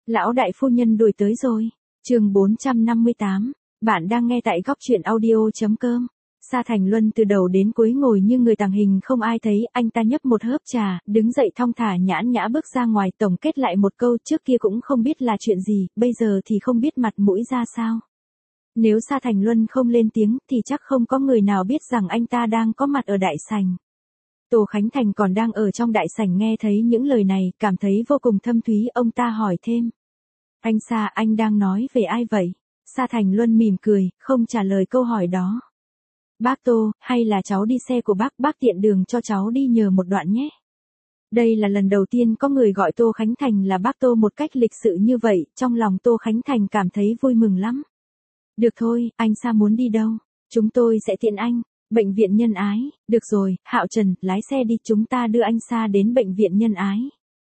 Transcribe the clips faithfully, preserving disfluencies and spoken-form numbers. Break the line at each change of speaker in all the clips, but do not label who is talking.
Lão đại phu nhân đuổi tới rồi. Chương bốn trăm năm mươi tám. Bạn đang nghe tại góc truyện audio chấm com. Sa Thành Luân từ đầu đến cuối ngồi như người tàng hình không ai thấy, anh ta nhấp một hớp trà, đứng dậy thong thả nhãn nhã bước ra ngoài, tổng kết lại một câu, trước kia cũng không biết là chuyện gì, bây giờ thì không biết mặt mũi ra sao. Nếu Sa Thành Luân không lên tiếng thì chắc không có người nào biết rằng anh ta đang có mặt ở đại sảnh. Tô Khánh Thành còn đang ở trong đại sảnh nghe thấy những lời này, cảm thấy vô cùng thâm thúy, ông ta hỏi thêm. Anh Sa, anh đang nói về ai vậy? Sa Thành Luân mỉm cười, không trả lời câu hỏi đó. Bác Tô, hay là cháu đi xe của bác, bác tiện đường cho cháu đi nhờ một đoạn nhé. Đây là lần đầu tiên có người gọi Tô Khánh Thành là bác Tô một cách lịch sự như vậy, trong lòng Tô Khánh Thành cảm thấy vui mừng lắm. Được thôi, anh Sa muốn đi đâu? Chúng tôi sẽ tiện anh. Bệnh viện Nhân Ái, được rồi, Hạo Trần, lái xe đi, chúng ta đưa anh Sa đến bệnh viện Nhân Ái.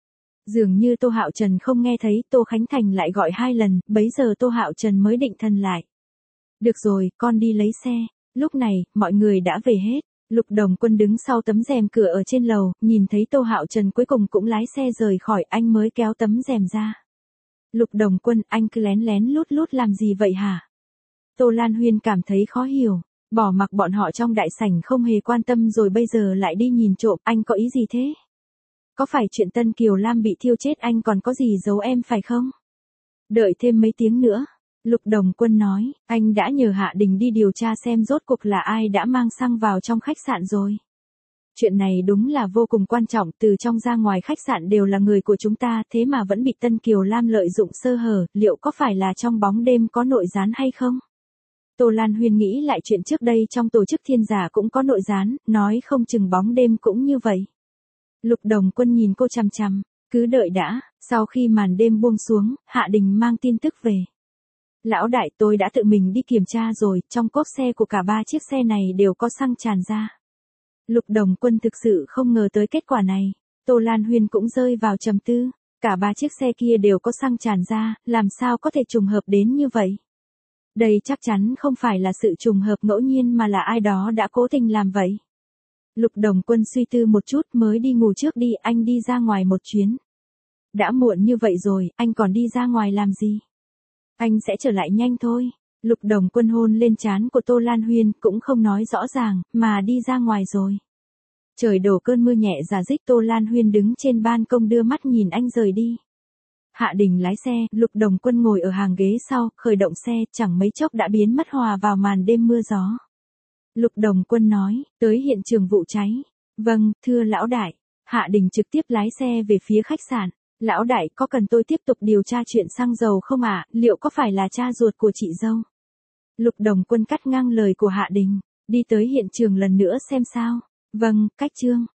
Dường như Tô Hạo Trần không nghe thấy, Tô Khánh Thành lại gọi hai lần, bấy giờ Tô Hạo Trần mới định thần lại. Được rồi, con đi lấy xe. Lúc này, mọi người đã về hết. Lục Đồng Quân đứng sau tấm rèm cửa ở trên lầu, nhìn thấy Tô Hạo Trần cuối cùng cũng lái xe rời khỏi, anh mới kéo tấm rèm ra. Lục Đồng Quân, anh cứ lén lén lút lút làm gì vậy hả? Tô Lan Huyên cảm thấy khó hiểu. Bỏ mặc bọn họ trong đại sảnh không hề quan tâm rồi bây giờ lại đi nhìn trộm, anh có ý gì thế? Có phải chuyện Tân Kiều Lam bị thiêu chết anh còn có gì giấu em phải không? Đợi thêm mấy tiếng nữa. Lục Đồng Quân nói, anh đã nhờ Hạ Đình đi điều tra xem rốt cuộc là ai đã mang xăng vào trong khách sạn rồi. Chuyện này đúng là vô cùng quan trọng, từ trong ra ngoài khách sạn đều là người của chúng ta, thế mà vẫn bị Tân Kiều Lam lợi dụng sơ hở, liệu có phải là trong bóng đêm có nội gián hay không? Tô Lan Huyên nghĩ lại chuyện trước đây trong tổ chức Thiên Giả cũng có nội gián, nói không chừng bóng đêm cũng như vậy. Lục Đồng Quân nhìn cô chằm chằm, cứ đợi đã. Sau khi màn đêm buông xuống, Hạ Đình mang tin tức về. Lão đại, tôi đã tự mình đi kiểm tra rồi, trong cốp xe của cả ba chiếc xe này đều có xăng tràn ra. Lục Đồng Quân thực sự không ngờ tới kết quả này. Tô Lan Huyên cũng rơi vào trầm tư, cả ba chiếc xe kia đều có xăng tràn ra, làm sao có thể trùng hợp đến như vậy? Đây chắc chắn không phải là sự trùng hợp ngẫu nhiên mà là ai đó đã cố tình làm vậy. Lục Đồng Quân suy tư một chút mới đi ngủ trước đi, anh đi ra ngoài một chuyến. Đã muộn như vậy rồi, anh còn đi ra ngoài làm gì? Anh sẽ trở lại nhanh thôi. Lục Đồng Quân hôn lên trán của Tô Lan Huyên, cũng không nói rõ ràng, mà đi ra ngoài rồi. Trời đổ cơn mưa nhẹ rả rích, Tô Lan Huyên đứng trên ban công đưa mắt nhìn anh rời đi. Hạ Đình lái xe, Lục Đồng Quân ngồi ở hàng ghế sau, khởi động xe, chẳng mấy chốc đã biến mất hòa vào màn đêm mưa gió. Lục Đồng Quân nói, tới hiện trường vụ cháy. Vâng, thưa lão đại. Hạ Đình trực tiếp lái xe về phía khách sạn. Lão đại, có cần tôi tiếp tục điều tra chuyện xăng dầu không ạ? À? Liệu có phải là cha ruột của chị dâu? Lục Đồng Quân cắt ngang lời của Hạ Đình, đi tới hiện trường lần nữa xem sao. Vâng, cách trương.